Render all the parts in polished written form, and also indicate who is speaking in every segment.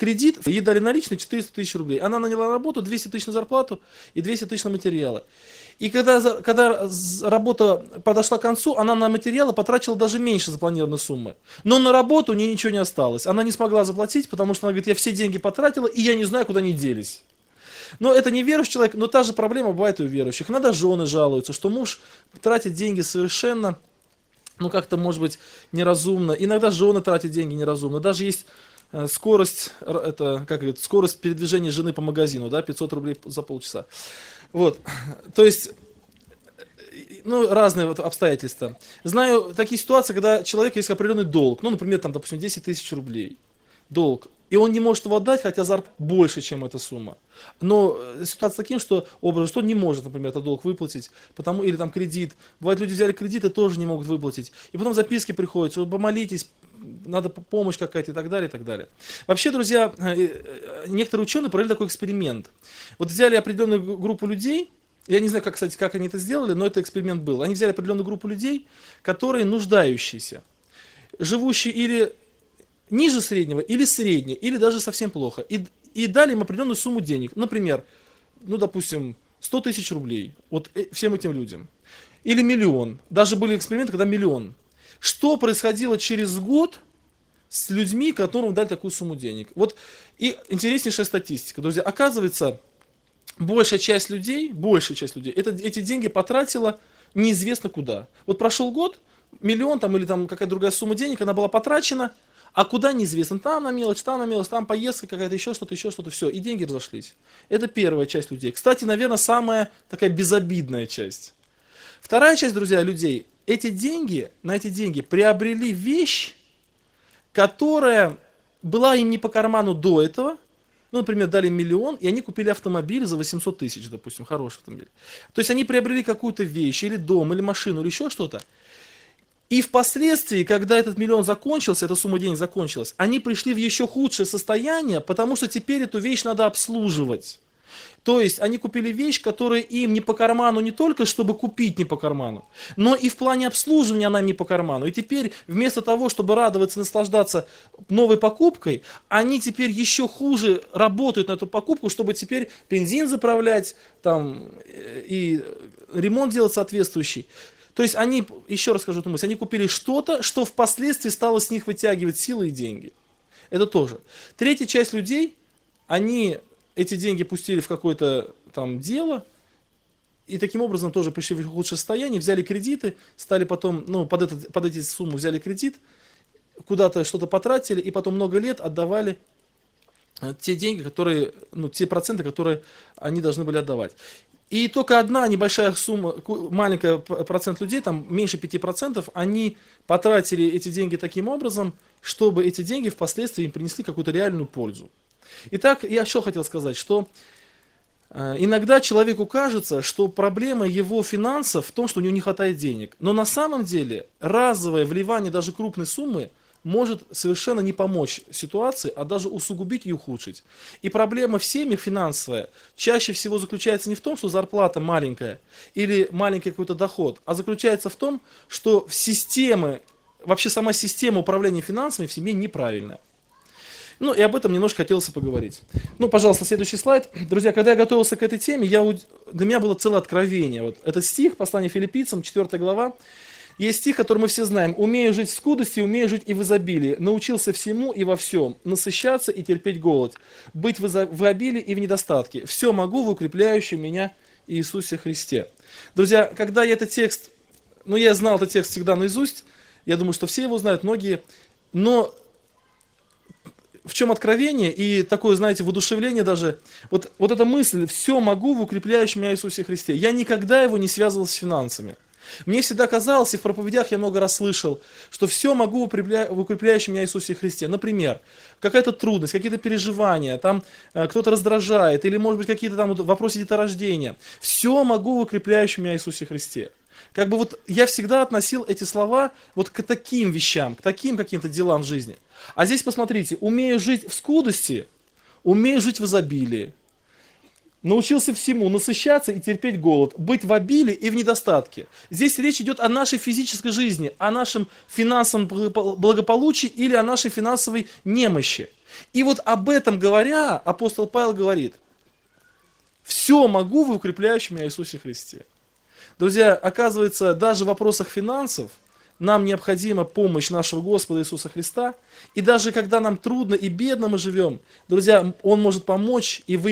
Speaker 1: кредит, ей дали наличные 400 тысяч рублей. Она наняла работу, 200 тысяч на зарплату и 200 тысяч на материалы. И когда работа подошла к концу, она на материалы потратила даже меньше запланированной суммы. Но на работу у нее ничего не осталось. Она не смогла заплатить, потому что она говорит, я все деньги потратила, и я не знаю, куда они делись. Но это не верующий человек, но та же проблема бывает и у верующих. Иногда жены жалуются, что муж тратит деньги совершенно, как-то, может быть, неразумно. Иногда жены тратят деньги неразумно. Даже есть скорость, скорость передвижения жены по магазину, да, 500 рублей за полчаса. Вот, то есть, разные обстоятельства. Знаю такие ситуации, когда человек есть определенный долг, например, допустим, 10 тысяч рублей долг, и он не может его отдать, хотя зарплата больше, чем эта сумма. Но ситуация таким, что он не может, например, этот долг выплатить, или там кредит. Бывает, люди взяли кредит и тоже не могут выплатить. И потом записки приходят, что помолитесь, надо помощь какая-то и так далее, и так далее. Вообще, друзья, некоторые ученые провели такой эксперимент. Вот взяли определенную группу людей, я не знаю, как они это сделали, но это эксперимент был. Они взяли определенную группу людей, которые нуждающиеся, живущие или ниже среднего, или средне, или даже совсем плохо. И дали им определенную сумму денег. Например, допустим, 100 тысяч рублей. Вот всем этим людям. Или миллион. Даже были эксперименты, когда миллион. Что происходило через год с людьми, которым дали такую сумму денег? Вот и интереснейшая статистика. Друзья, оказывается, большая часть людей эти деньги потратила неизвестно куда. Вот прошел год, миллион или какая-то другая сумма денег, она была потрачена, а куда неизвестно. Там на мелочь, там поездка какая-то, еще что-то, все, и деньги разошлись. Это первая часть людей. Кстати, наверное, самая такая безобидная часть. Вторая часть, друзья, людей, на эти деньги приобрели вещь, которая была им не по карману до этого. Например, дали миллион, и они купили автомобиль за 800 тысяч, допустим, хороший автомобиль. То есть они приобрели какую-то вещь, или дом, или машину, или еще что-то. И впоследствии, когда этот миллион закончился, эта сумма денег закончилась, они пришли в еще худшее состояние, потому что теперь эту вещь надо обслуживать. То есть они купили вещь, которая им не по карману не только, чтобы купить не по карману, но и в плане обслуживания она не по карману. И теперь вместо того, чтобы радоваться, наслаждаться новой покупкой, они теперь еще хуже работают на эту покупку, чтобы теперь бензин заправлять, и ремонт делать соответствующий. То есть они, еще раз скажу эту мысль, они купили что-то, что впоследствии стало с них вытягивать силы и деньги. Это тоже. Третья часть людей, они эти деньги пустили в какое-то дело, и таким образом тоже пришли в худшее состояние, взяли кредиты, стали потом, под эти суммы взяли кредит, куда-то что-то потратили, и потом много лет отдавали те деньги, те проценты, которые они должны были отдавать. И только одна небольшая сумма, маленький процент людей, меньше 5%, они потратили эти деньги таким образом, чтобы эти деньги впоследствии им принесли какую-то реальную пользу. Итак, я что хотел сказать, что иногда человеку кажется, что проблема его финансов в том, что у него не хватает денег. Но на самом деле разовое вливание даже крупной суммы может совершенно не помочь ситуации, а даже усугубить и ухудшить. И проблема в семьях финансовая чаще всего заключается не в том, что зарплата маленькая или маленький какой-то доход, а заключается в том, что вообще сама система управления финансами в семье неправильная. И об этом немножко хотелось поговорить. Пожалуйста, следующий слайд. Друзья, когда я готовился к этой теме, для меня было целое откровение. Вот этот стих, послание Филиппийцам, 4 глава. Есть стих, который мы все знаем. «Умею жить в скудости, умею жить и в изобилии. Научился всему и во всем. Насыщаться и терпеть голод. Быть в обилии и в недостатке. Все могу в укрепляющем меня Иисусе Христе». Друзья, когда я этот текст, я знал этот текст всегда наизусть. Я думаю, что все его знают, многие. Но в чем откровение и такое, воодушевление даже. Вот эта мысль «все могу в укрепляющем меня Иисусе Христе». Я никогда его не связывал с финансами. Мне всегда казалось, и в проповедях я много раз слышал, что все могу в укрепляющем меня Иисусе Христе. Например, какая-то трудность, какие-то переживания, кто-то раздражает, или, может быть, какие-то вопросы деторождения. Все могу в укрепляющем меня Иисусе Христе. Я всегда относил эти слова к таким вещам, к таким каким-то делам в жизни. А здесь посмотрите, умею жить в скудости, умею жить в изобилии. Научился всему, насыщаться и терпеть голод, быть в обилии и в недостатке. Здесь речь идет о нашей физической жизни, о нашем финансовом благополучии или о нашей финансовой немощи. И вот об этом говоря, апостол Павел говорит: все могу в укрепляющем меня Иисусе Христе. Друзья, оказывается, даже в вопросах финансов нам необходима помощь нашего Господа Иисуса Христа. И даже когда нам трудно и бедно мы живем, друзья, Он может помочь, и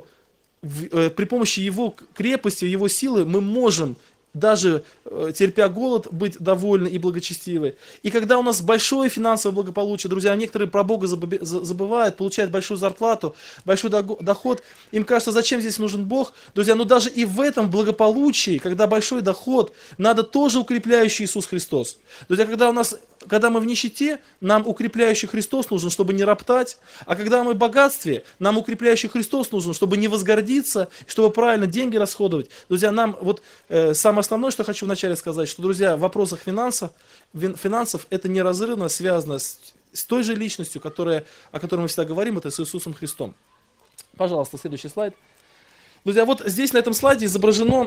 Speaker 1: при помощи Его крепости, Его силы мы можем, даже терпя голод, быть довольны и благочестивы. И когда у нас большое финансовое благополучие, друзья, некоторые про Бога забывают, получают большую зарплату, большой доход, им кажется, зачем здесь нужен Бог? Друзья, но даже и в этом благополучии, когда большой доход, надо тоже укрепляющий Иисус Христос. Друзья, когда мы в нищете, нам укрепляющий Христос нужен, чтобы не роптать, а когда мы в богатстве, нам укрепляющий Христос нужен, чтобы не возгордиться, чтобы правильно деньги расходовать. Друзья, нам самое основное, что хочу вначале сказать, что, друзья, в вопросах финансов это неразрывно связано с той же личностью, о которой мы всегда говорим, это с Иисусом Христом. Пожалуйста, следующий слайд. Друзья, вот здесь на этом слайде изображена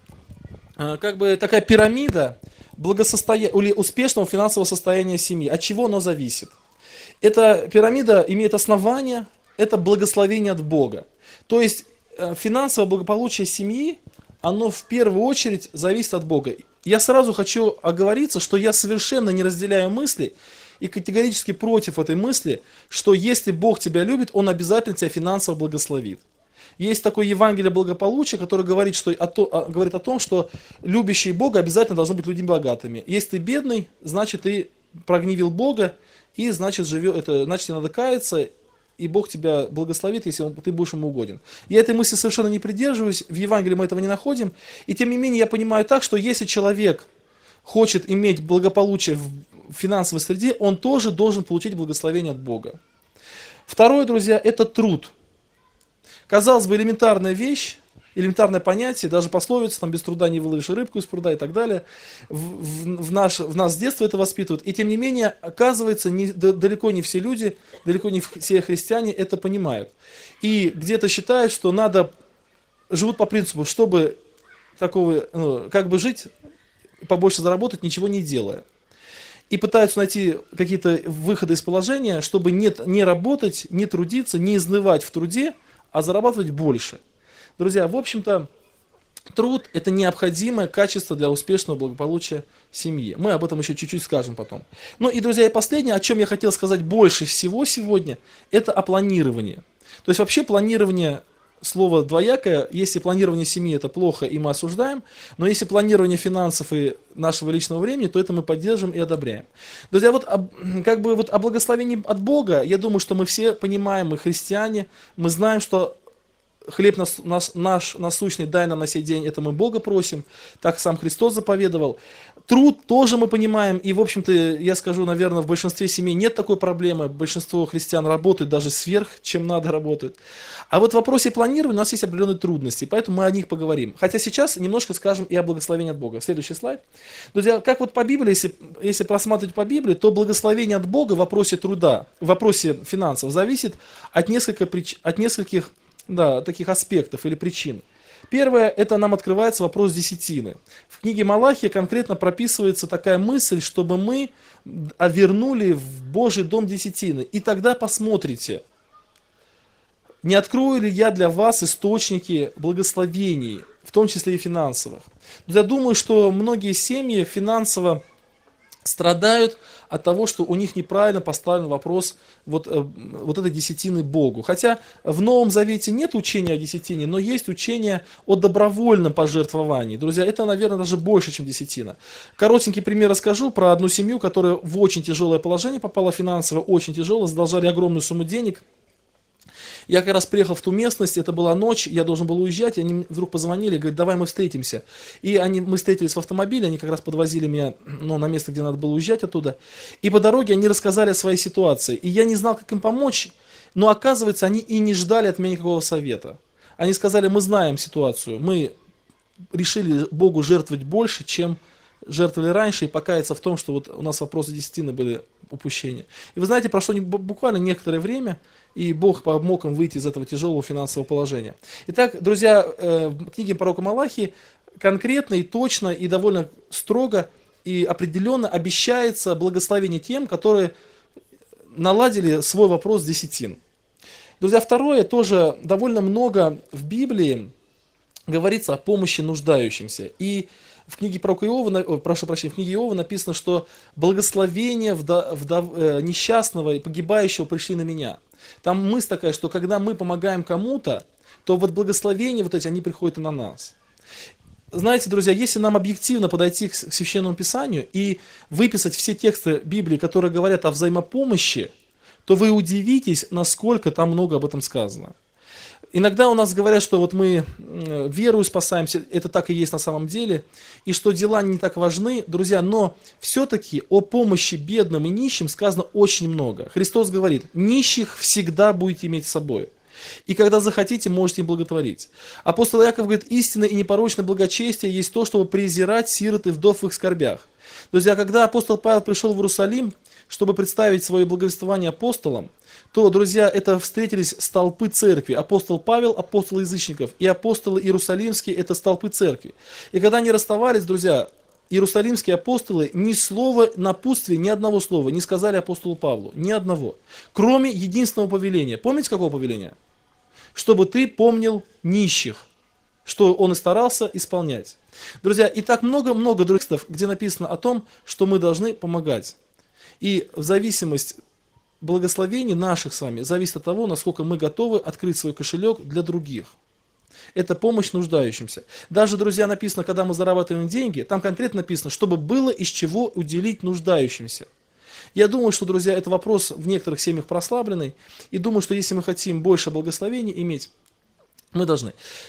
Speaker 1: как бы такая пирамида или успешного финансового состояния семьи. От чего оно зависит? Эта пирамида имеет основание, это благословение от Бога. То есть финансовое благополучие семьи, оно в первую очередь зависит от Бога. Я сразу хочу оговориться, что я совершенно не разделяю мысли и категорически против этой мысли, что если Бог тебя любит, Он обязательно тебя финансово благословит. Есть такое Евангелие благополучия, которое говорит, говорит о том, что любящие Бога обязательно должны быть людьми богатыми. Если ты бедный, значит ты прогневил Бога, и значит тебе надо каяться, и Бог тебя благословит, если ты будешь ему угоден. Я этой мысли совершенно не придерживаюсь, в Евангелии мы этого не находим, и тем не менее я понимаю так, что если человек хочет иметь благополучие в финансовой среде, он тоже должен получить благословение от Бога. Второе, друзья, это труд. Казалось бы, элементарная вещь, элементарное понятие, даже пословица, там без труда не выловишь рыбку из пруда и так далее. В нас с детства это воспитывают. И тем не менее, оказывается, далеко не все люди, далеко не все христиане это понимают. И где-то считают, что живут по принципу, чтобы как бы жить, побольше заработать, ничего не делая. И пытаются найти какие-то выходы из положения, чтобы не работать, не трудиться, не изнывать в труде, а зарабатывать больше. Друзья, в общем-то, труд – это необходимое качество для успешного благополучия семьи. Мы об этом еще чуть-чуть скажем потом. Ну и, друзья, и последнее, о чем я хотел сказать больше всего сегодня, это о планировании. То есть вообще планирование – слово двоякое. Если планирование семьи – это плохо, и мы осуждаем, но если планирование финансов и нашего личного времени, то это мы поддержим и одобряем. Друзья, о благословении от Бога, я думаю, что мы все понимаем, мы христиане, мы знаем, что хлеб наш насущный дай нам на сей день, это мы Бога просим, так сам Христос заповедовал. Труд тоже мы понимаем, и, в общем-то, я скажу, наверное, в большинстве семей нет такой проблемы, большинство христиан работают даже сверх, чем надо работают. А вот в вопросе планирования у нас есть определенные трудности, поэтому мы о них поговорим. Хотя сейчас немножко скажем и о благословении от Бога. Следующий слайд. Друзья, как вот по Библии, если просматривать по Библии, то благословение от Бога в вопросе труда, в вопросе финансов зависит от нескольких таких аспектов или причин. Первое, это нам открывается вопрос десятины. В книге Малахия конкретно прописывается такая мысль, чтобы мы вернули в Божий дом десятины. И тогда посмотрите, не открою ли я для вас источники благословений, в том числе и финансовых. Я думаю, что многие семьи финансово страдают от того, что у них неправильно поставлен вопрос вот этой десятины Богу. Хотя в Новом Завете нет учения о десятине, но есть учение о добровольном пожертвовании. Друзья, это, наверное, даже больше, чем десятина. Коротенький пример расскажу про одну семью, которая в очень тяжелое положение попала финансово, очень тяжело, задолжали огромную сумму денег. Я как раз приехал в ту местность, это была ночь, я должен был уезжать, и они вдруг позвонили, говорят, давай мы встретимся. И мы встретились в автомобиле, они как раз подвозили меня на место, где надо было уезжать оттуда. И по дороге они рассказали о своей ситуации. И я не знал, как им помочь, но оказывается, они и не ждали от меня никакого совета. Они сказали, мы знаем ситуацию, мы решили Богу жертвовать больше, чем жертвовали раньше, и покаяться в том, что вот у нас вопросы десятины были упущения. И вы знаете, прошло буквально некоторое время, и Бог помог им выйти из этого тяжелого финансового положения. Итак, друзья, в книге пророка Малахии конкретно и точно, и довольно строго и определенно обещается благословение тем, которые наладили свой вопрос десятин. Друзья, второе, тоже довольно много в Библии говорится о помощи нуждающимся. И в книге пророка Иова, прошу прощения, в книге Иова написано, что благословение несчастного и погибающего пришли на меня. Там мысль такая, что когда мы помогаем кому-то, то вот благословения вот эти, они приходят и на нас. Знаете, друзья, если нам объективно подойти к Священному Писанию и выписать все тексты Библии, которые говорят о взаимопомощи, то вы удивитесь, насколько там много об этом сказано. Иногда у нас говорят, что вот мы верою спасаемся, это так и есть на самом деле, и что дела не так важны, друзья, но все-таки о помощи бедным и нищим сказано очень много. Христос говорит, нищих всегда будете иметь с собой. И когда захотите, можете им благотворить. Апостол Иаков говорит, истинное и непорочное благочестие есть то, чтобы презирать сирот и вдов в их скорбях. Друзья, когда апостол Павел пришел в Иерусалим, чтобы представить свое благовествование апостолам, то, друзья, это встретились столпы церкви. Апостол Павел, апостол язычников, и апостолы иерусалимские – это столпы церкви. И когда они расставались, друзья, иерусалимские апостолы ни слова напутствия, ни одного слова не сказали апостолу Павлу, ни одного, кроме единственного повеления. Помните, какого повеления? Чтобы ты помнил нищих, что он и старался исполнять. Друзья, и так много-много других текстов, где написано о том, что мы должны помогать. И в зависимости благословений наших с вами зависит от того, насколько мы готовы открыть свой кошелек для других. Это помощь нуждающимся. Даже, друзья, написано, когда мы зарабатываем деньги, там конкретно написано, чтобы было из чего уделить нуждающимся. Я думаю, что, друзья, это вопрос в некоторых семьях прослабленный. И думаю, что если мы хотим больше благословений иметь, мы должны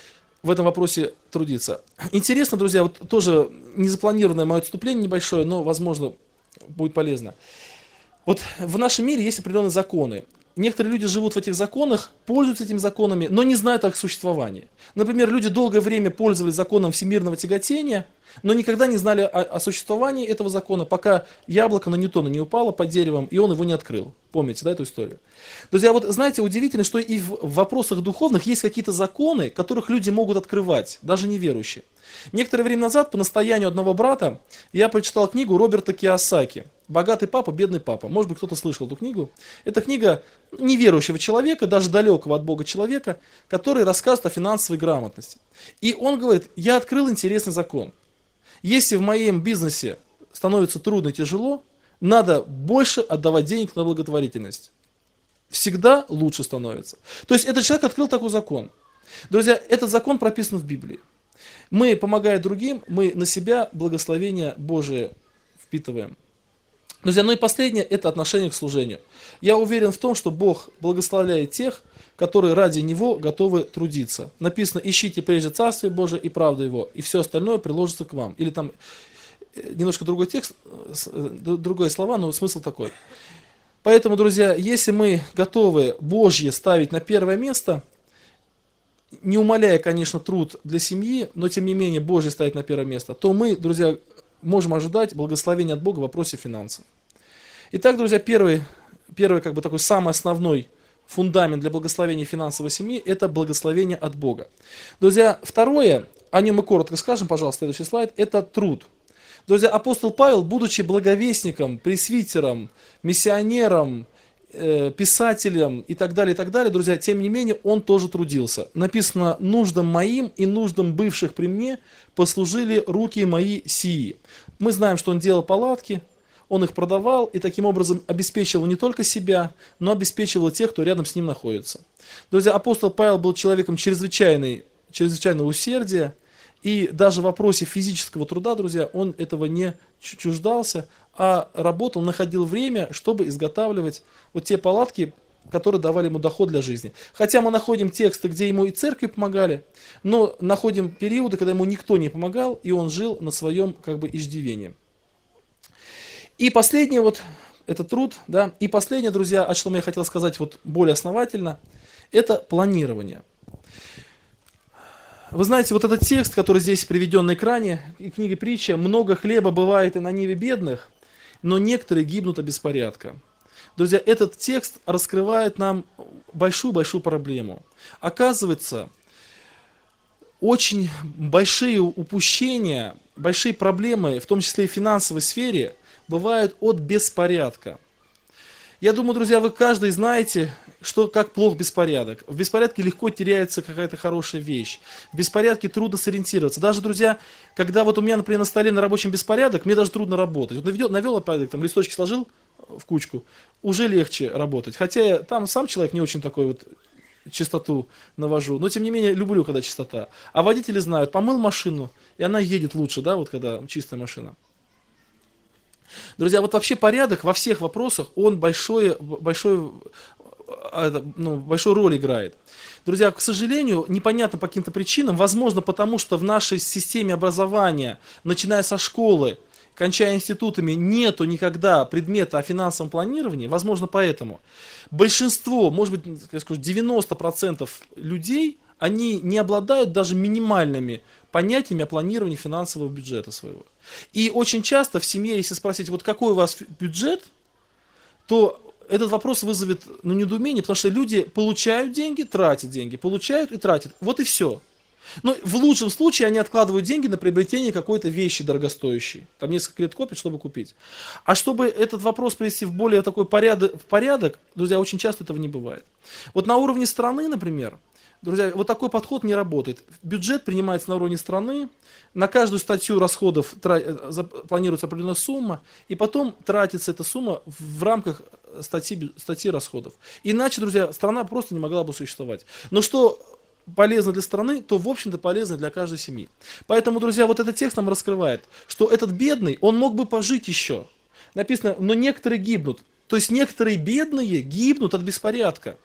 Speaker 1: в этом вопросе трудиться. Интересно, друзья, вот тоже незапланированное мое отступление небольшое, но, возможно, будет полезно. Вот в нашем мире есть определенные законы. Некоторые люди живут в этих законах, пользуются этими законами, но не знают о их существовании. Например, люди долгое время пользовались законом всемирного тяготения, но никогда не знали о существовании этого закона, пока яблоко на Ньютона не упало под деревом, и он его не открыл. Помните, да, эту историю? Друзья, вот знаете, удивительно, что и в вопросах духовных есть какие-то законы, которых люди могут открывать, даже неверующие. Некоторое время назад, по настоянию одного брата, я прочитал книгу Роберта Кийосаки «Богатый папа, бедный папа». Может быть, кто-то слышал эту книгу. Это книга неверующего человека, даже далекого от Бога человека, который рассказывает о финансовой грамотности. И он говорит, я открыл интересный закон. Если в моем бизнесе становится трудно и тяжело, надо больше отдавать денег на благотворительность. Всегда лучше становится. То есть этот человек открыл такой закон. Друзья, этот закон прописан в Библии. Мы, помогая другим, мы на себя благословение Божие впитываем. Друзья, ну и последнее – это отношение к служению. Я уверен в том, что Бог благословляет тех, которые ради Него готовы трудиться. Написано, ищите прежде Царствие Божие и правду Его, и все остальное приложится к вам. Или там немножко другой текст, другие слова, но смысл такой. Поэтому, друзья, если мы готовы Божье ставить на первое место, не умаляя, конечно, труд для семьи, но тем не менее Божье ставить на первое место, то мы, друзья, можем ожидать благословения от Бога в вопросе финансов. Итак, друзья, первый как бы такой самый основной фундамент для благословения финансовой семьи – это благословение от Бога. Друзья, второе, о нем мы коротко скажем, пожалуйста, следующий слайд, это труд. Друзья, апостол Павел, будучи благовестником, пресвитером, миссионером, писателем и так далее, друзья, тем не менее, он тоже трудился. Написано, нуждам моим и нуждам бывших при мне послужили руки мои сии. Мы знаем, что он делал палатки, он их продавал и таким образом обеспечивал не только себя, но обеспечивал тех, кто рядом с ним находится. Друзья, апостол Павел был человеком чрезвычайного усердия, и даже в вопросе физического труда, друзья, он этого не чуждался, а работал, находил время, чтобы изготавливать вот те палатки, которые давали ему доход для жизни. Хотя мы находим тексты, где ему и церкви помогали, но находим периоды, когда ему никто не помогал, и он жил на своем как бы иждивении. И последнее вот, это труд, да, и последнее, друзья, о чем я хотел сказать вот более основательно, это планирование. Вы знаете, вот этот текст, который здесь приведен на экране, и книга притча, много хлеба бывает и на ниве бедных, но некоторые гибнут от беспорядка. Друзья, этот текст раскрывает нам большую-большую проблему. Оказывается, очень большие упущения, большие проблемы, в том числе и в финансовой сфере, бывают от беспорядка. Я думаю, друзья, вы каждый знаете, что как плох беспорядок. В беспорядке легко теряется какая-то хорошая вещь. В беспорядке трудно сориентироваться. Даже, друзья, когда вот у меня, например, на столе на рабочем беспорядок, мне даже трудно работать. Вот навел порядок, там листочки сложил в кучку, уже легче работать. Хотя я там сам человек не очень такой вот чистоту навожу, но тем не менее люблю, когда чистота. А водители знают, помыл машину, и она едет лучше, да, вот когда чистая машина. Друзья, вот вообще порядок во всех вопросах, он большую роль играет. Друзья, к сожалению, непонятно по каким-то причинам, возможно, потому что в нашей системе образования, начиная со школы, кончая институтами, нету никогда предмета о финансовом планировании, возможно, поэтому. Большинство, может быть, я скажу, 90% людей, они не обладают даже минимальными понятиями о планировании финансового бюджета своего. И очень часто в семье, если спросить, вот какой у вас бюджет, то этот вопрос вызовет недоумение, потому что люди получают деньги, тратят деньги, получают и тратят. Вот и все. Но в лучшем случае они откладывают деньги на приобретение какой-то вещи дорогостоящей. Там несколько лет копят, чтобы купить. А чтобы этот вопрос привести в более такой порядок, друзья, очень часто этого не бывает. Вот на уровне страны, например, друзья, вот такой подход не работает. Бюджет принимается на уровне страны, на каждую статью расходов планируется определенная сумма, и потом тратится эта сумма в рамках статьи расходов. Иначе, друзья, страна просто не могла бы существовать. Но что полезно для страны, то, в общем-то, полезно для каждой семьи. Поэтому, друзья, вот этот текст нам раскрывает, что этот бедный, он мог бы пожить еще. Написано, но некоторые гибнут. То есть некоторые бедные гибнут от беспорядка.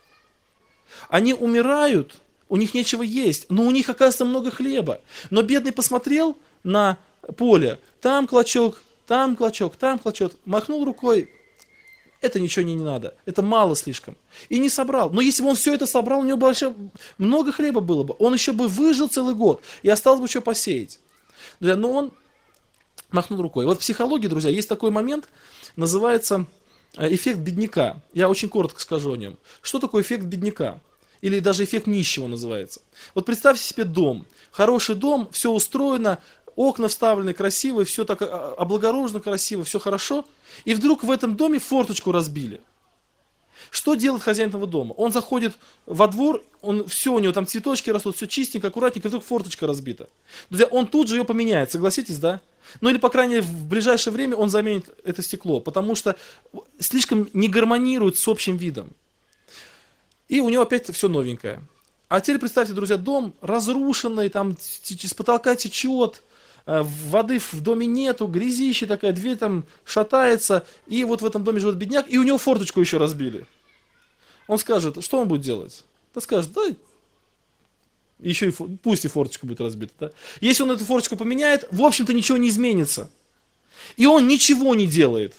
Speaker 1: Они умирают, у них нечего есть, но у них, оказывается, много хлеба. Но бедный посмотрел на поле, там клочок, там клочок, там клочок, махнул рукой, это ничего не надо, это мало слишком. И не собрал. Но если бы он все это собрал, у него вообще много хлеба было бы, он еще бы выжил целый год, и осталось бы что посеять. Друзья, но он махнул рукой. Вот в психологии, друзья, есть такой момент, называется эффект бедняка. Я очень коротко скажу о нем. Что такое эффект бедняка? Или даже эффект нищего называется. Вот представьте себе дом. Хороший дом, все устроено, окна вставлены красивые, все так облагорожено красиво, все хорошо. И вдруг в этом доме форточку разбили. Что делает хозяин этого дома? Он заходит во двор, все у него там цветочки растут, все чистенько, аккуратненько, и вдруг форточка разбита. Друзья, он тут же ее поменяет, согласитесь, да? Ну или, по крайней мере, в ближайшее время он заменит это стекло, потому что слишком не гармонирует с общим видом. И у него опять все новенькое. А теперь представьте, друзья, дом разрушенный, там с потолка течет, воды в доме нету, грязище такая, дверь там шатается, и вот в этом доме живет бедняк, и у него форточку еще разбили. Он скажет, что он будет делать? Да скажет, да, еще и пусть и форточка будет разбита. Да? Если он эту форточку поменяет, в общем-то ничего не изменится. И он ничего не делает.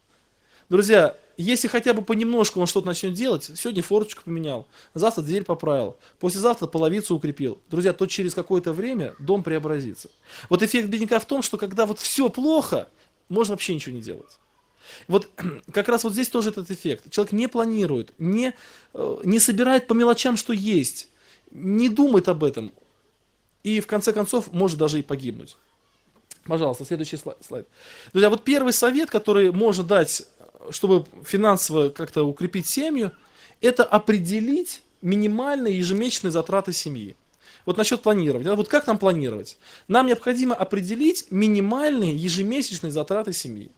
Speaker 1: Друзья, если хотя бы понемножку он что-то начнет делать, сегодня форточку поменял, завтра дверь поправил, послезавтра половицу укрепил, друзья, то через какое-то время дом преобразится. Вот эффект бедняка в том, что когда вот все плохо, можно вообще ничего не делать. Вот как раз вот здесь тоже этот эффект. Человек не планирует, не собирает по мелочам, что есть, не думает об этом и в конце концов может даже и погибнуть. Пожалуйста, следующий слайд. Друзья, вот первый совет, который можно дать, чтобы финансово как-то укрепить семью, это определить минимальные ежемесячные затраты семьи. Вот насчет планирования. Вот как нам планировать? Нам необходимо определить минимальные ежемесячные затраты семьи.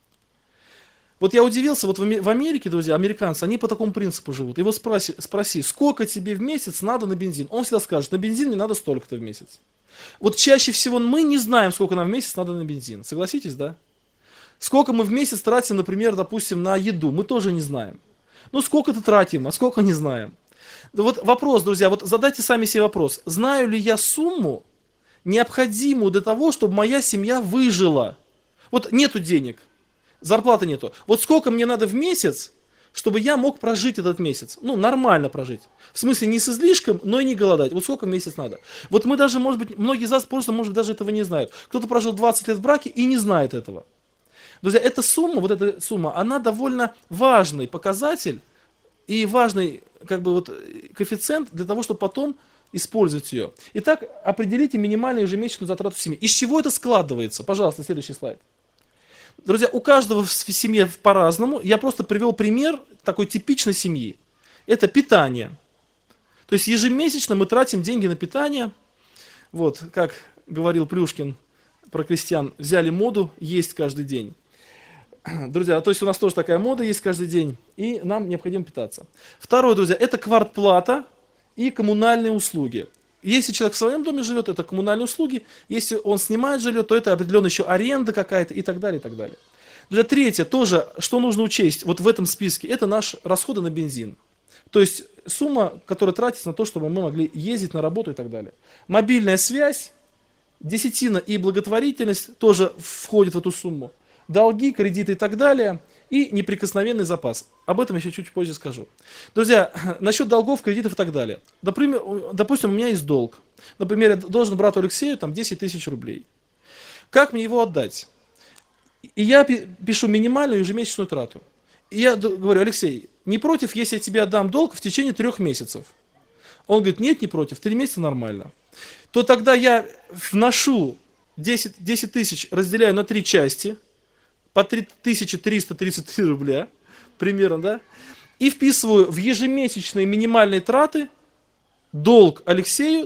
Speaker 1: Вот я удивился, вот в Америке, друзья, американцы, они по такому принципу живут. Его спроси, сколько тебе в месяц надо на бензин? Он всегда скажет, на бензин мне надо столько-то в месяц. Вот чаще всего мы не знаем, сколько нам в месяц надо на бензин. Согласитесь, да? Сколько мы в месяц тратим, например, допустим, на еду, мы тоже не знаем. Ну, сколько-то тратим, а сколько не знаем. Вот вопрос, друзья, вот задайте сами себе вопрос. Знаю ли я сумму, необходимую для того, чтобы моя семья выжила? Вот нету денег, зарплаты нету. Вот сколько мне надо в месяц, чтобы я мог прожить этот месяц? Ну, нормально прожить. В смысле, не с излишком, но и не голодать. Вот сколько в месяц надо? Вот мы даже, может быть, многие из вас просто, может быть, даже этого не знают. Кто-то прожил 20 лет в браке и не знает этого. Друзья, эта сумма, вот эта сумма, она довольно важный показатель и важный как бы вот коэффициент для того, чтобы потом использовать ее. Итак, определите минимальную ежемесячную затрату в семье. Из чего это складывается? Пожалуйста, следующий слайд. Друзья, у каждого в семье по-разному. Я просто привел пример такой типичной семьи. Это питание. То есть ежемесячно мы тратим деньги на питание. Вот, как говорил Плюшкин про крестьян, взяли моду есть каждый день. Друзья, то есть у нас тоже такая мода есть каждый день, и нам необходимо питаться. Второе, друзья, это квартплата и коммунальные услуги. Если человек в своем доме живет, это коммунальные услуги. Если он снимает жилье, то это определенно еще аренда какая-то и так далее, и так далее. Друзья, третье, тоже, что нужно учесть вот в этом списке, это наши расходы на бензин. То есть сумма, которая тратится на то, чтобы мы могли ездить на работу и так далее. Мобильная связь, десятина и благотворительность тоже входит в эту сумму. Долги, кредиты и так далее. И неприкосновенный запас. Об этом еще чуть позже скажу. Друзья, насчет долгов, кредитов и так далее. Допустим, у меня есть долг. Например, я должен брату Алексею там 10 тысяч рублей. Как мне его отдать? И я пишу минимальную ежемесячную трату. И я говорю: Алексей, не против, если я тебе отдам долг в течение 3 месяцев? Он говорит: нет, не против, 3 месяца нормально. То тогда я вношу 10 тысяч, разделяю на 3 части, по 3333 рубля, примерно, да, и вписываю в ежемесячные минимальные траты долг Алексею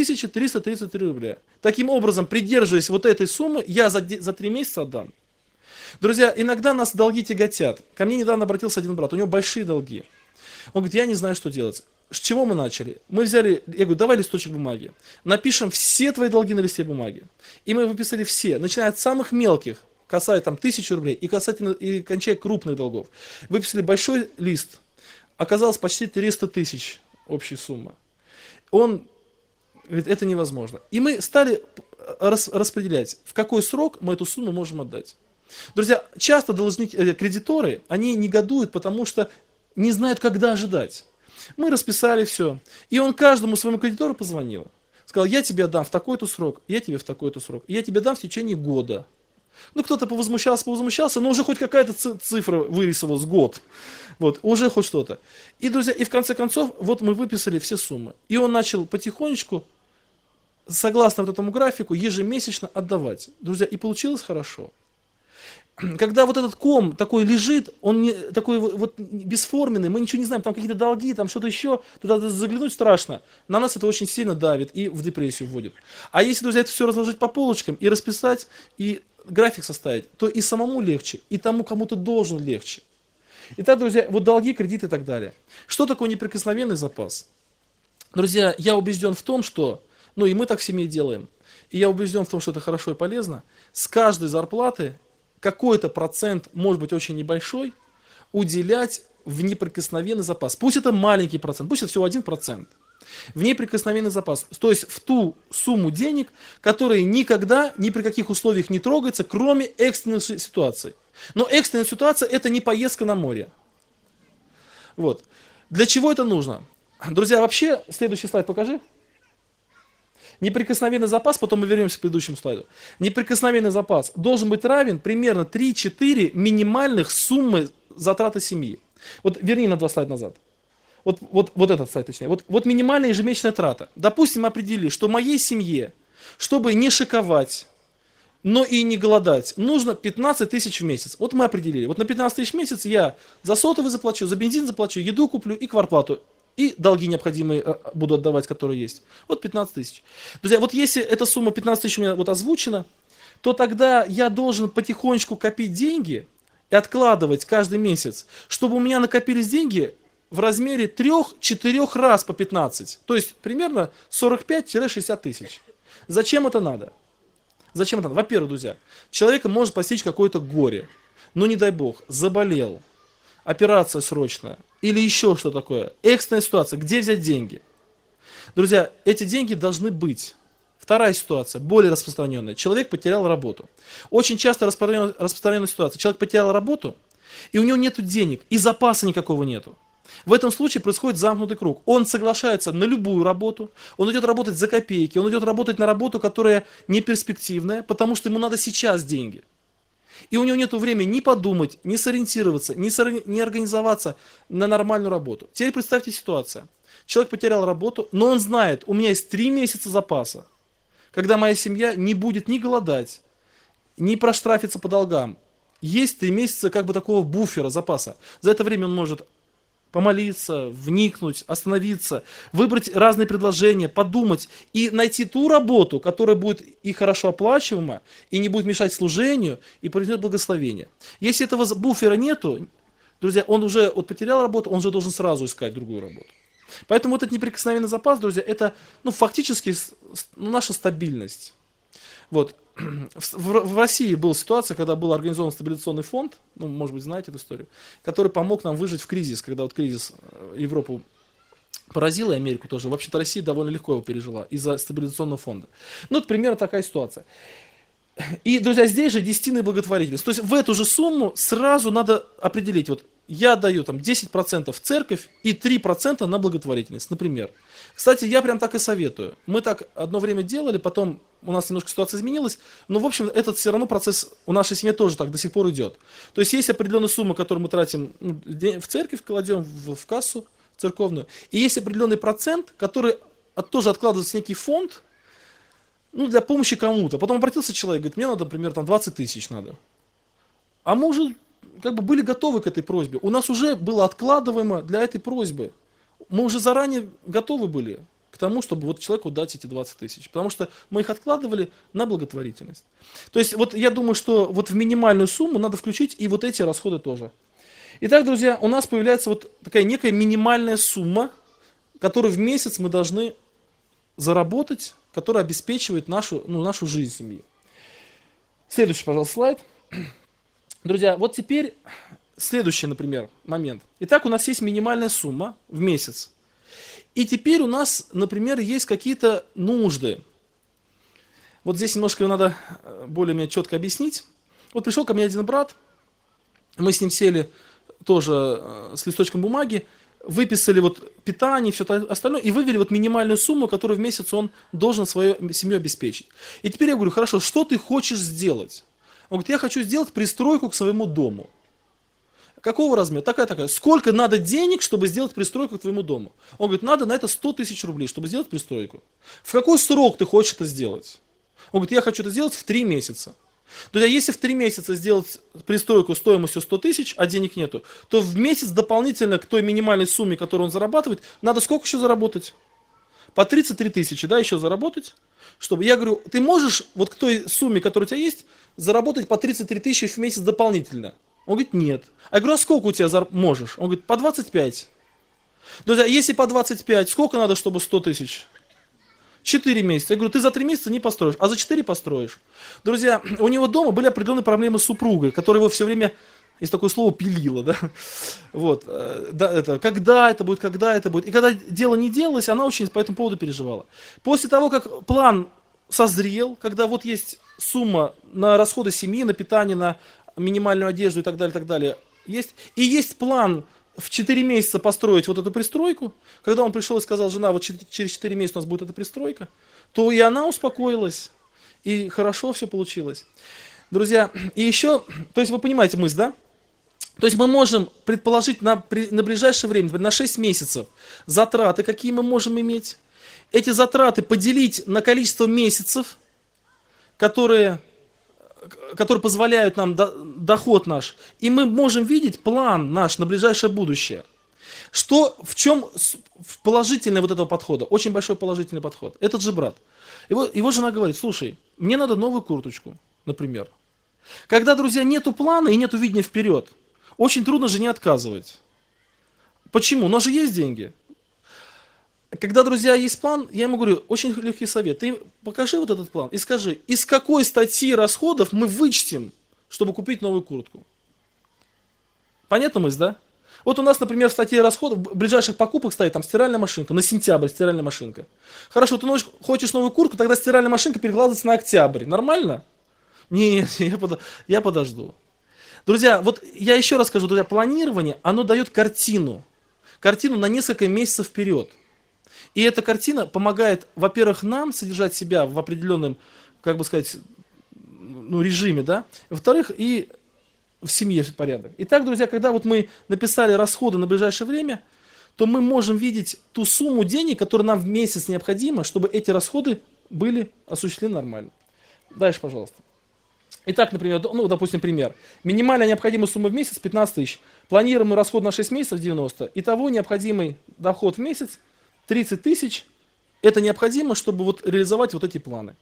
Speaker 1: 3333 рубля. Таким образом, придерживаясь вот этой суммы, я за 3 месяца отдам. Друзья, иногда нас долги тяготят. Ко мне недавно обратился один брат, у него большие долги. Он говорит: я не знаю, что делать. С чего мы начали? Мы взяли, я говорю: давай листочек бумаги, напишем все твои долги на листе бумаги. И мы выписали все, начиная от самых мелких, касаясь там 1000 рублей, и кончая крупных долгов. Выписали большой лист, оказалось почти 300 тысяч общей суммы. Он говорит: это невозможно. И мы стали распределять, в какой срок мы эту сумму можем отдать. Друзья, часто кредиторы, они негодуют, потому что не знают, когда ожидать. Мы расписали все. И он каждому своему кредитору позвонил. Сказал: я тебе отдам в такой-то срок, я тебе в такой-то срок, я тебе дам в течение года. Ну, кто-то повозмущался, но уже хоть какая-то цифра вырисовалась, год. Вот, уже хоть что-то. И, друзья, и в конце концов, вот мы выписали все суммы. И он начал потихонечку, согласно вот этому графику, ежемесячно отдавать. Друзья, и получилось хорошо. Когда вот этот ком такой лежит, он не, такой вот бесформенный, мы ничего не знаем, там какие-то долги, там что-то еще, туда заглянуть страшно, на нас это очень сильно давит и в депрессию вводит. А если, друзья, это все разложить по полочкам и расписать, и график составить, то и самому легче, и тому, кому ты должен, легче. Итак, друзья, вот долги, кредиты и так далее. Что такое неприкосновенный запас? Друзья, я убежден в том, что, ну и мы так в семье делаем, и я убежден в том, что это хорошо и полезно, с каждой зарплаты какой-то процент, может быть очень небольшой, уделять в неприкосновенный запас. Пусть это маленький процент, пусть это всего 1%. В неприкосновенный запас, то есть в ту сумму денег, которая никогда, ни при каких условиях не трогается, кроме экстренной ситуации. Но экстренная ситуация – это не поездка на море. Вот. Для чего это нужно? Друзья, вообще, следующий слайд покажи. Неприкосновенный запас, потом мы вернемся к предыдущему слайду. Неприкосновенный запас должен быть равен примерно 3-4 минимальных суммы затраты семьи. Вот верни на 2 слайда назад. Вот этот слайд точнее. Вот минимальная ежемесячная трата. Допустим, мы определили, что моей семье, чтобы не шиковать, но и не голодать, нужно 15 тысяч в месяц. Вот мы определили. Вот на 15 тысяч в месяц я за сотовый заплачу, за бензин заплачу, еду куплю и квартплату. И долги необходимые буду отдавать, которые есть. Вот 15 тысяч. Друзья, вот если эта сумма 15 тысяч у меня вот озвучена, то тогда я должен потихонечку копить деньги и откладывать каждый месяц, чтобы у меня накопились деньги в размере 3-4 раз по 15. То есть примерно 45-60 тысяч. Зачем это надо? Зачем это надо? Во-первых, друзья, человека может постичь какое-то горе. Но не дай бог, заболел, операция срочная или еще что такое, экстренная ситуация, где взять деньги? Друзья, эти деньги должны быть. Вторая ситуация, более распространенная. Человек потерял работу. Очень часто распространенная ситуация. Человек потерял работу, и у него нет денег, и запаса никакого нету. В этом случае происходит замкнутый круг. Он соглашается на любую работу, он идет работать за копейки, он идет работать на работу, которая не перспективная, потому что ему надо сейчас деньги. И у него нет времени ни подумать, ни сориентироваться, ни организоваться на нормальную работу. Теперь представьте ситуацию. Человек потерял работу, но он знает, у меня есть 3 месяца запаса, когда моя семья не будет ни голодать, ни проштрафиться по долгам, есть 3 месяца как бы такого буфера, запаса. За это время он может помолиться, вникнуть, остановиться, выбрать разные предложения, подумать и найти ту работу, которая будет и хорошо оплачиваема, и не будет мешать служению, и принесет благословение. Если этого буфера нету, друзья, он уже вот потерял работу, он же должен сразу искать другую работу. Поэтому вот этот неприкосновенный запас, друзья, это фактически наша стабильность. Вот. В России была ситуация, когда был организован стабилизационный фонд, может быть, знаете эту историю, который помог нам выжить в кризис, когда вот кризис Европу поразил, и Америку тоже. Вообще-то Россия довольно легко его пережила из-за стабилизационного фонда. Вот примерно такая ситуация. И, друзья, здесь же десятинная благотворительность. То есть в эту же сумму сразу надо определить, вот я даю там 10% в церковь и 3% на благотворительность, например. Кстати, я прям так и советую. Мы так одно время делали, потом у нас немножко ситуация изменилась, но, в общем, этот все равно процесс у нашей семьи тоже так до сих пор идет. То есть есть определенная сумма, которую мы тратим в церковь, кладем в кассу церковную, и есть определенный процент, который тоже откладывается в некий фонд, для помощи кому-то. Потом обратился человек, говорит, мне надо, например, там 20 тысяч надо. А мы уже как бы были готовы к этой просьбе. У нас уже было откладываемо для этой просьбы. Мы уже заранее готовы были к тому, чтобы вот человеку дать эти 20 тысяч. Потому что мы их откладывали на благотворительность. То есть вот я думаю, что вот в минимальную сумму надо включить и вот эти расходы тоже. Итак, друзья, у нас появляется вот такая некая минимальная сумма, которую в месяц мы должны заработать, которая обеспечивает нашу жизнь семьи. Следующий, пожалуйста, слайд. Друзья, вот теперь следующий, например, момент. Итак, у нас есть минимальная сумма в месяц. И теперь у нас, например, есть какие-то нужды. Вот здесь немножко надо более-менее четко объяснить. Вот пришел ко мне один брат, мы с ним сели тоже с листочком бумаги, выписали вот питание, все остальное, и вывели вот минимальную сумму, которую в месяц он должен свою семью обеспечить. И теперь я говорю, хорошо, что ты хочешь сделать? Он говорит, я хочу сделать пристройку к своему дому. Какого размера? Такая. Сколько надо денег, чтобы сделать пристройку к твоему дому? Он говорит, надо на это 100 тысяч рублей, чтобы сделать пристройку. В какой срок ты хочешь это сделать? Он говорит, я хочу это сделать в 3 месяца. Друзья, если в 3 месяца сделать пристройку стоимостью 100 тысяч, а денег нету, то в месяц дополнительно к той минимальной сумме, которую он зарабатывает, надо сколько еще заработать? По 33 тысячи, да, еще заработать? Чтобы, я говорю, ты можешь вот к той сумме, которая у тебя есть, заработать по 33 тысячи в месяц дополнительно? Он говорит, нет. А я говорю, а сколько у тебя можешь? Он говорит, по 25. Друзья, если по 25, сколько надо, чтобы 100 тысяч? 4 месяца. Я говорю, ты за 3 месяца не построишь, а за 4 построишь. Друзья, у него дома были определенные проблемы с супругой, которая его все время, есть такое слово, пилила, да? Вот, да, когда это будет. И когда дело не делалось, она очень по этому поводу переживала. После того, как план созрел, когда вот есть сумма на расходы семьи, на питание, на минимальную одежду и так далее, есть. И есть план в 4 месяца построить вот эту пристройку. Когда он пришел и сказал, жена, вот через 4 месяца у нас будет эта пристройка, то и она успокоилась, и хорошо все получилось. Друзья, и еще, то есть вы понимаете мысль, да? То есть мы можем предположить на ближайшее время, на 6 месяцев, затраты, какие мы можем иметь. Эти затраты поделить на количество месяцев, которые позволяют нам доход наш. И мы можем видеть план наш на ближайшее будущее. В чем положительное вот этого подхода? Очень большой положительный подход. Этот же брат. Его жена говорит, слушай, мне надо новую курточку, например. Когда, друзья, нету плана и нету видения вперед, очень трудно жене отказывать. Почему? У нас же есть деньги. Когда, друзья, есть план, я ему говорю, очень легкий совет. Ты покажи вот этот план и скажи, из какой статьи расходов мы вычтем, чтобы купить новую куртку. Понятно мысль, да? Вот у нас, например, в статье расходов, в ближайших покупок стоит там стиральная машинка, на сентябрь стиральная машинка. Хорошо, ты хочешь новую куртку, тогда стиральная машинка перекладывается на октябрь. Нормально? Нет, я подожду. Друзья, вот я еще раз скажу, друзья, планирование, оно дает картину на несколько месяцев вперед. И эта картина помогает, во-первых, нам содержать себя в определенном, как бы сказать, режиме, да, во-вторых, и в семье порядок. Итак, друзья, когда вот мы написали расходы на ближайшее время, то мы можем видеть ту сумму денег, которая нам в месяц необходима, чтобы эти расходы были осуществлены нормально. Дальше, пожалуйста. Итак, например, ну, допустим, пример. Минимальная необходимая сумма в месяц 15 тысяч. Планируемый расход на 6 месяцев 90. Итого необходимый доход в месяц 30 тысяч. Это необходимо, чтобы вот реализовать вот эти планы.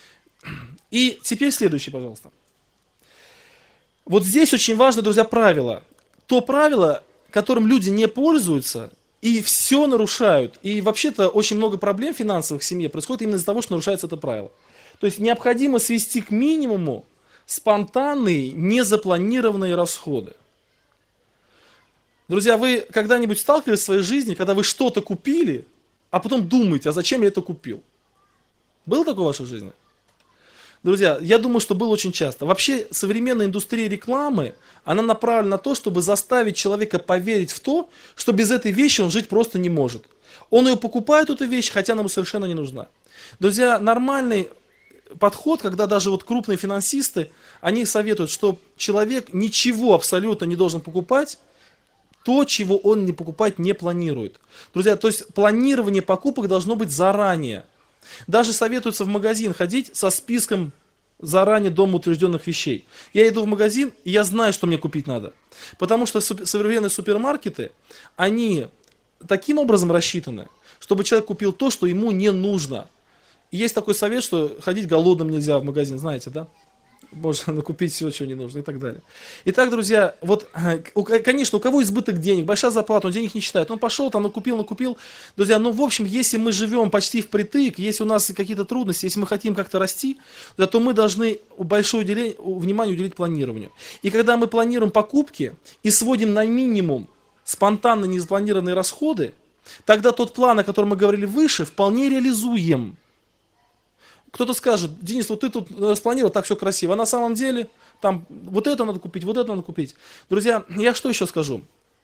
Speaker 1: И теперь следующий, пожалуйста. Вот здесь очень важно, друзья, правило. То правило, которым люди не пользуются и все нарушают. И вообще-то очень много проблем финансовых в семье происходит именно из-за того, что нарушается это правило. То есть необходимо свести к минимуму спонтанные, незапланированные расходы. Друзья, вы когда-нибудь сталкивались в своей жизни, когда вы что-то купили, а потом думаете, а зачем я это купил? Было такое в вашей жизни? Друзья, я думаю, что было очень часто. Вообще, современная индустрия рекламы, она направлена на то, чтобы заставить человека поверить в то, что без этой вещи он жить просто не может. Он ее покупает, эту вещь, хотя она ему совершенно не нужна. Друзья, нормальный подход, когда даже вот крупные финансисты, они советуют, что человек ничего абсолютно не должен покупать, то, чего он не покупать не планирует. Друзья, то есть планирование покупок должно быть заранее. Даже советуется в магазин ходить со списком заранее дома утвержденных вещей. Я иду в магазин, и я знаю, что мне купить надо. Потому что современные супермаркеты, они таким образом рассчитаны, чтобы человек купил то, что ему не нужно. И есть такой совет, что ходить голодным нельзя в магазин, знаете, да? Можно накупить всего, чего не нужно и так далее. Итак, друзья, вот, конечно, у кого избыток денег, большая зарплата, он денег не считает. Он пошел, там, накупил. Друзья, ну, в общем, если мы живем почти впритык, если у нас какие-то трудности, если мы хотим как-то расти, то мы должны большое внимание уделить планированию. И когда мы планируем покупки и сводим на минимум спонтанно незапланированные расходы, тогда тот план, о котором мы говорили выше, вполне реализуем. Кто-то скажет: Денис, вот ты тут распланировал так все красиво, а на самом деле там вот это надо купить, вот это надо купить. Друзья, я что еще скажу?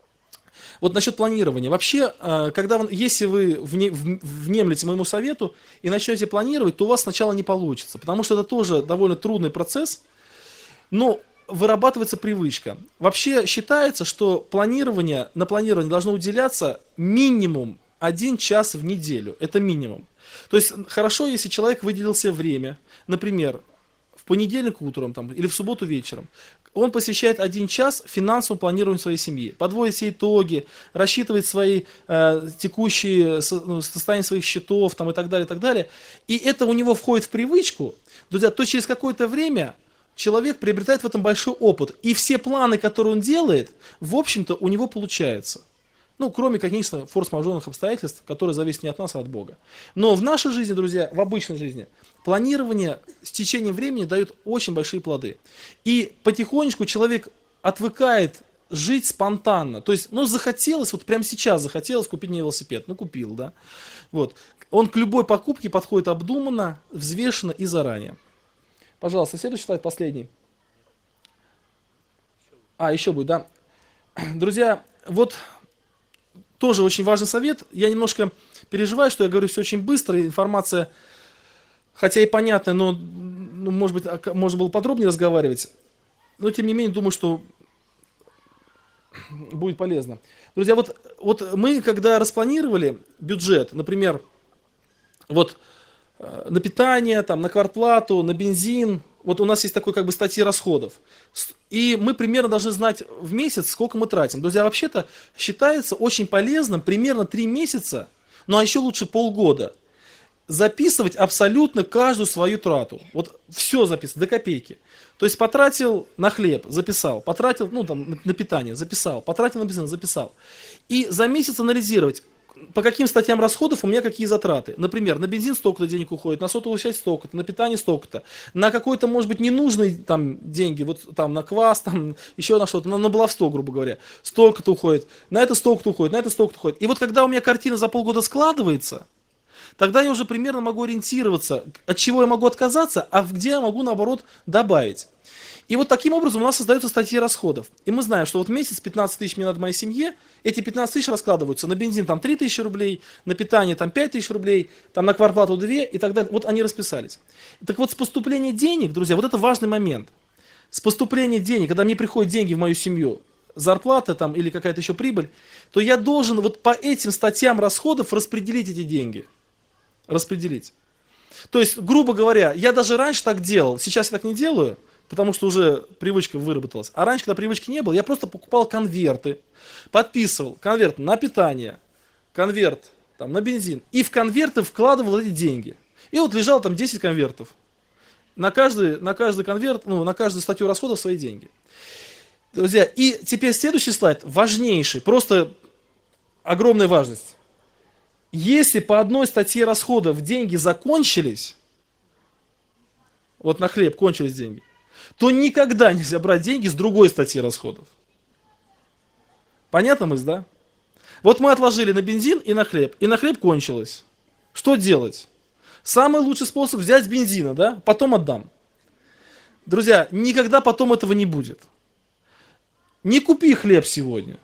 Speaker 1: Вот насчет планирования. Вообще, если вы внемлете моему совету и начнете планировать, то у вас сначала не получится, потому что это тоже довольно трудный процесс, но вырабатывается привычка. Вообще считается, что на планирование должно уделяться минимум 1 час в неделю. Это минимум. То есть хорошо, если человек выделил себе время, например, в понедельник утром там, или в субботу вечером, он посвящает 1 час финансовому планированию своей семьи, подводит все итоги, рассчитывает свои текущие состояние своих счетов там, и так далее, и так далее. И это у него входит в привычку, друзья, то через какое-то время человек приобретает в этом большой опыт. И все планы, которые он делает, в общем-то, у него получаются. Ну, кроме, конечно, форс-мажорных обстоятельств, которые зависят не от нас, а от Бога. Но в нашей жизни, друзья, в обычной жизни, планирование с течением времени дает очень большие плоды. И потихонечку человек отвыкает жить спонтанно. То есть, захотелось, вот прямо сейчас захотелось купить мне велосипед. Купил, да. Вот. Он к любой покупке подходит обдуманно, взвешенно и заранее. Пожалуйста, следующий слайд, последний. Еще будет, да. Друзья, вот тоже очень важный совет. Я немножко переживаю, что я говорю все очень быстро. Информация, хотя и понятная, но, может быть, можно было подробнее разговаривать. Но, тем не менее, думаю, что будет полезно. Друзья, вот мы, когда распланировали бюджет, например, вот на питание, там, на квартплату, на бензин, вот у нас есть такой статьи расходов. И мы примерно должны знать в месяц, сколько мы тратим. Друзья, вообще-то считается очень полезным примерно 3 месяца, а еще лучше полгода, записывать абсолютно каждую свою трату. Вот все записывать, до копейки. То есть потратил на хлеб, записал, потратил на питание, записал, потратил на бензин, записал. И за месяц анализировать, по каким статьям расходов у меня какие затраты. Например, на бензин столько-то денег уходит, на сотовую связь столько-то, на питание столько-то, на какой-то, может быть, ненужный деньги, вот там на квас, там еще на что-то, на баловство, грубо говоря, столько-то уходит, на это столько-то уходит, на это столько-то уходит. И вот когда у меня картина за полгода складывается, тогда я уже примерно могу ориентироваться, от чего я могу отказаться, а где я могу, наоборот, добавить. И вот таким образом у нас создаются статьи расходов. И мы знаем, что вот месяц 15 тысяч мне надо моей семье, эти 15 тысяч раскладываются на бензин 3 тысячи рублей, на питание 5 тысяч рублей, на квартплату 2 и так далее. Вот они расписались. Так вот, с поступления денег, друзья, вот это важный момент. С поступления денег, когда мне приходят деньги в мою семью, зарплата или какая-то еще прибыль, то я должен вот по этим статьям расходов распределить эти деньги. Распределить. То есть, грубо говоря, я даже раньше так делал, сейчас я так не делаю. потому что уже привычка выработалась. А раньше, когда привычки не было, я просто покупал конверты, подписывал конверт на питание, конверт там, на бензин, и в конверты вкладывал эти деньги. И вот лежало там 10 конвертов. На каждый конверт, ну, на каждую статью расходов свои деньги. Друзья, и теперь следующий слайд, важнейший, просто огромная важность. Если по одной статье расходов деньги закончились, вот на хлеб кончились деньги, то никогда нельзя брать деньги с другой статьи расходов. Понятно мысль, да? Вот мы отложили на бензин и на хлеб кончилось. Что делать? Самый лучший способ взять бензина, да, потом отдам. Друзья, никогда потом этого не будет. Не купи хлеб сегодня.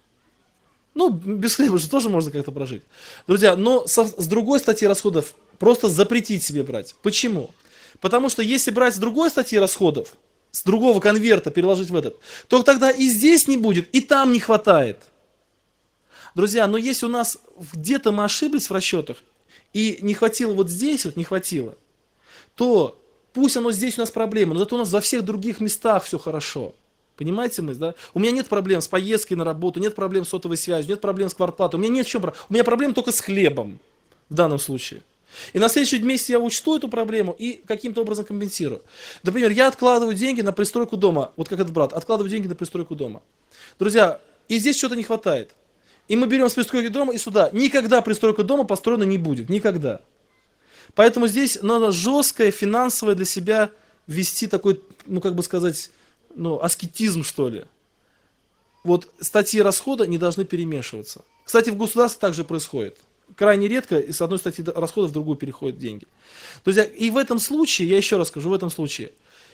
Speaker 1: Ну, без хлеба же тоже можно как-то прожить. Друзья, но с другой статьи расходов просто запретить себе брать. Почему? Потому что если брать с другой статьи расходов, с другого конверта переложить в этот, то тогда и здесь не будет, и там не хватает. Друзья, но если у нас где-то мы ошиблись в расчетах, и не хватило вот здесь, вот не хватило, то пусть оно здесь у нас проблема, но зато у нас во всех других местах все хорошо. Понимаете мысль, да? У меня нет проблем с поездкой на работу, нет проблем с сотовой связью, нет проблем с квартплатой, у меня нет чем проблем. У меня проблема только с хлебом в данном случае. И на следующий месяц я учту эту проблему и каким-то образом компенсирую. Например, я откладываю деньги на пристройку дома, вот как этот брат, откладываю деньги на пристройку дома. Друзья, и здесь что-то не хватает. И мы берем с пристройки дома и сюда. Никогда пристройка дома построена не будет, никогда. Поэтому здесь надо жесткое финансовое для себя вести такой, ну как бы сказать, ну аскетизм что ли. Вот статьи расхода не должны перемешиваться. Кстати, в государстве также происходит. Крайне редко с одной статьи расхода в другую переходят деньги. Друзья, и в этом случае, я еще раз скажу, в этом случае,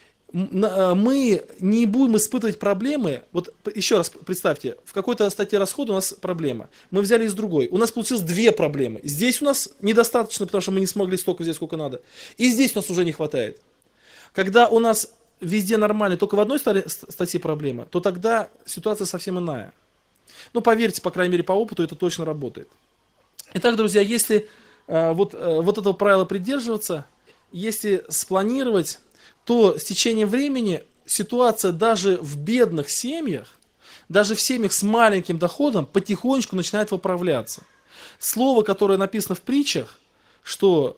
Speaker 1: мы не будем испытывать проблемы. Вот еще раз представьте, в какой-то статье расхода у нас проблема. Мы взяли из другой. У нас получилось две проблемы. Здесь у нас недостаточно, потому что мы не смогли столько взять, сколько надо. И здесь у нас уже не хватает. Когда у нас везде нормально, только в одной статье проблема, то тогда ситуация совсем иная. Ну, поверьте, по крайней мере, по опыту это точно работает. Итак, друзья, если вот этого правила придерживаться, если спланировать, то с течением времени ситуация даже в бедных семьях, даже в семьях с маленьким доходом потихонечку начинает выправляться. Слово, которое написано в притчах, что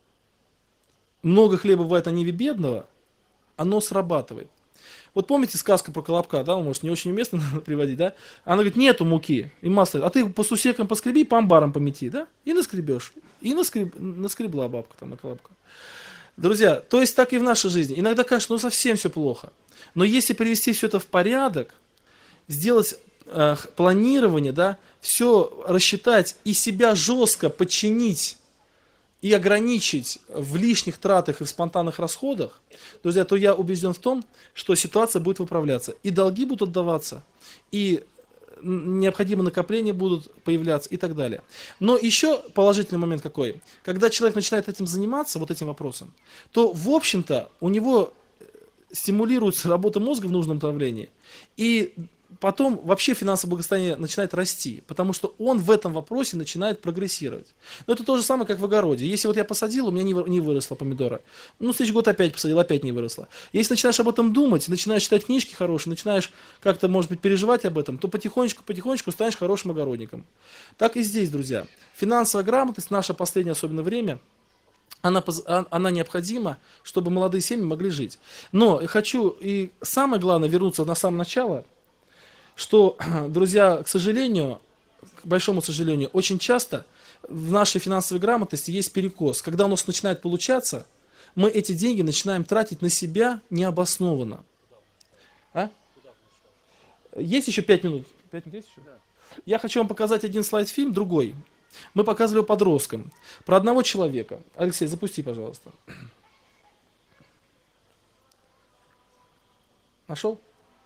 Speaker 1: много хлеба бывает на ниве бедного, оно срабатывает. Вот помните сказку про Колобка, да, может не очень уместно приводить, да? Она говорит, нету муки и масла, а ты по сусекам поскреби, по амбарам помети, да? И наскребешь. И наскребла бабка там на Колобка. Друзья, то есть так и в нашей жизни. Иногда кажется, ну совсем все плохо. Но если привести все это в порядок, сделать планирование, да, все рассчитать и себя жестко подчинить и ограничить в лишних тратах и в спонтанных расходах, друзья, то я убежден в том, что ситуация будет выправляться. И долги будут отдаваться, и необходимые накопления будут появляться и так далее. Но еще положительный момент какой? Когда человек начинает этим заниматься, вот этим вопросом, то, в общем-то, у него стимулируется работа мозга в нужном направлении, и потом вообще финансовое благосостояние начинает расти, потому что он в этом вопросе начинает прогрессировать. Но это то же самое, как в огороде. Если вот я посадил, у меня не выросла помидора. Ну, в следующий год опять посадил, опять не выросла. Если начинаешь об этом думать, начинаешь читать книжки хорошие, начинаешь как-то, может быть, переживать об этом, то потихонечку станешь хорошим огородником. Так и здесь, друзья. Финансовая грамотность, наше последнее особенно время, она необходима, чтобы молодые семьи могли жить. Но хочу и самое главное вернуться на самое начало, что, друзья, к сожалению, к большому сожалению, очень часто в нашей финансовой грамотности есть перекос. Когда у нас начинает получаться, мы эти деньги начинаем тратить на себя необоснованно. А? Есть еще 5 минут? 5 минут есть еще? Я хочу вам показать один слайд-фильм, другой. Мы показывали подросткам. Про одного человека. Алексей, запусти, пожалуйста. Нашел?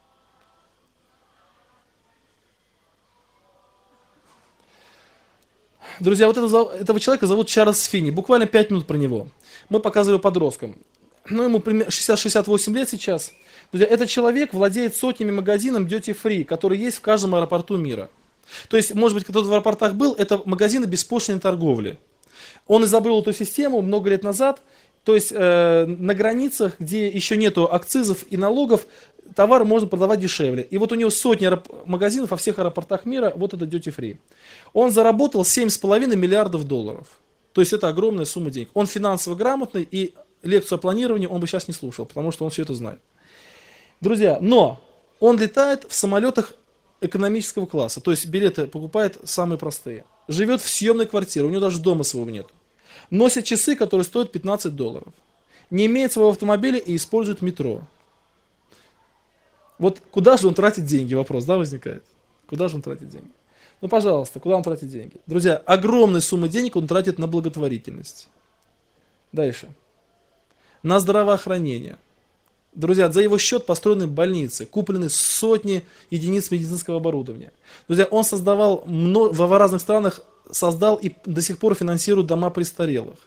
Speaker 1: Друзья, вот этого человека зовут Чарльз Финни. Буквально 5 минут про него. Мы показывали подросткам. Ну, ему примерно 60-68 лет сейчас. Друзья, этот человек владеет сотнями магазинов Duty Free, которые есть в каждом аэропорту мира. То есть, может быть, кто-то в аэропортах был, это магазины беспошлиной торговли. Он изобрел эту систему много лет назад, То есть на границах, где еще нету акцизов и налогов, товар можно продавать дешевле. И вот у него сотни магазинов во всех аэропортах мира, вот это duty free. Он заработал 7,5 миллиардов долларов. То есть это огромная сумма денег. Он финансово грамотный, и лекцию о планировании он бы сейчас не слушал, потому что он все это знает. Друзья, но он летает в самолетах экономического класса, то есть билеты покупает самые простые. Живет в съемной квартире, у него даже дома своего нет. Носит часы, которые стоят $15. Не имеет своего автомобиля и использует метро. Вот куда же он тратит деньги? Вопрос, да, возникает? Куда же он тратит деньги? Ну, пожалуйста, куда он тратит деньги? Друзья, огромные суммы денег он тратит на благотворительность. Дальше. На здравоохранение. Друзья, за его счет построены больницы, куплены сотни единиц медицинского оборудования. Друзья, он создавал в разных странах, создал и до сих пор финансирует дома престарелых.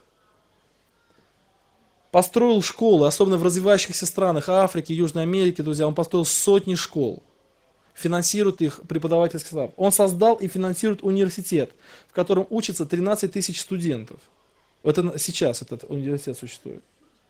Speaker 1: Построил школы, особенно в развивающихся странах Африки, Южной Америки, друзья, он построил сотни школ, финансирует их преподавательский состав. Он создал и финансирует университет, в котором учатся 13 тысяч студентов. Это сейчас этот университет существует.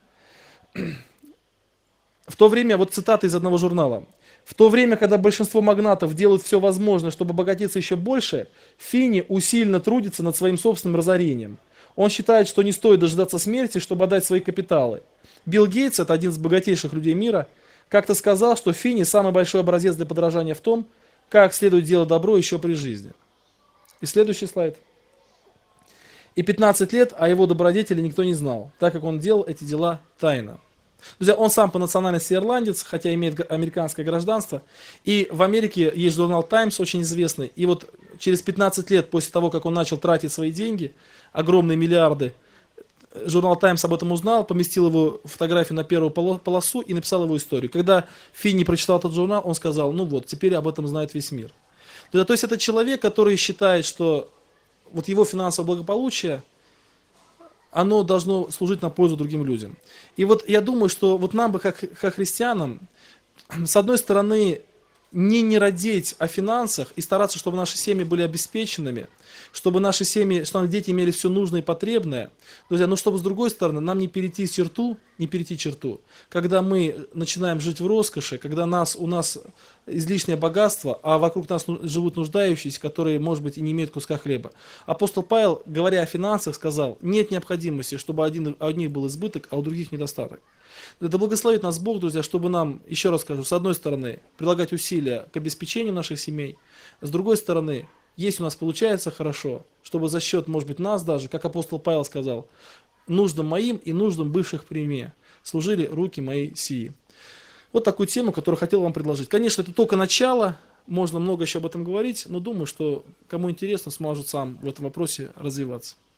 Speaker 1: В то время, вот цитата из одного журнала, в то время, когда большинство магнатов делают все возможное, чтобы обогатиться еще больше, Финни усиленно трудится над своим собственным разорением. Он считает, что не стоит дожидаться смерти, чтобы отдать свои капиталы. Билл Гейтс, это один из богатейших людей мира, как-то сказал, что Финни самый большой образец для подражания в том, как следует делать добро еще при жизни. И следующий слайд. И 15 лет о его добродетели никто не знал, так как он делал эти дела тайно. Друзья, он сам по национальности ирландец, хотя имеет американское гражданство. И в Америке есть журнал Times, очень известный. И вот через 15 лет после того, как он начал тратить свои деньги, огромные миллиарды, журнал Times об этом узнал, поместил его фотографию на первую полосу и написал его историю. Когда Финни прочитал этот журнал, он сказал, ну вот, теперь об этом знает весь мир. То есть это человек, который считает, что вот его финансовое благополучие, оно должно служить на пользу другим людям. И вот я думаю, что вот нам бы, как христианам, с одной стороны, не родить о финансах и стараться, чтобы наши семьи были обеспеченными, чтобы наши семьи, чтобы наши дети имели все нужное и потребное. Друзья, но чтобы с другой стороны, нам не перейти черту, когда мы начинаем жить в роскоши, когда у нас излишнее богатство, а вокруг нас живут нуждающиеся, которые, может быть, и не имеют куска хлеба. Апостол Павел, говоря о финансах, сказал, нет необходимости, чтобы у одних был избыток, а у других недостаток. Да благословит нас Бог, друзья, чтобы нам, еще раз скажу, с одной стороны, прилагать усилия к обеспечению наших семей, с другой стороны, если у нас получается хорошо, чтобы за счет, может быть, нас даже, как апостол Павел сказал, нуждам моим и нуждам бывших при мне служили руки мои сии. Вот такую тему, которую хотел вам предложить. Конечно, это только начало, можно много еще об этом говорить, но думаю, что кому интересно, сможет сам в этом вопросе развиваться.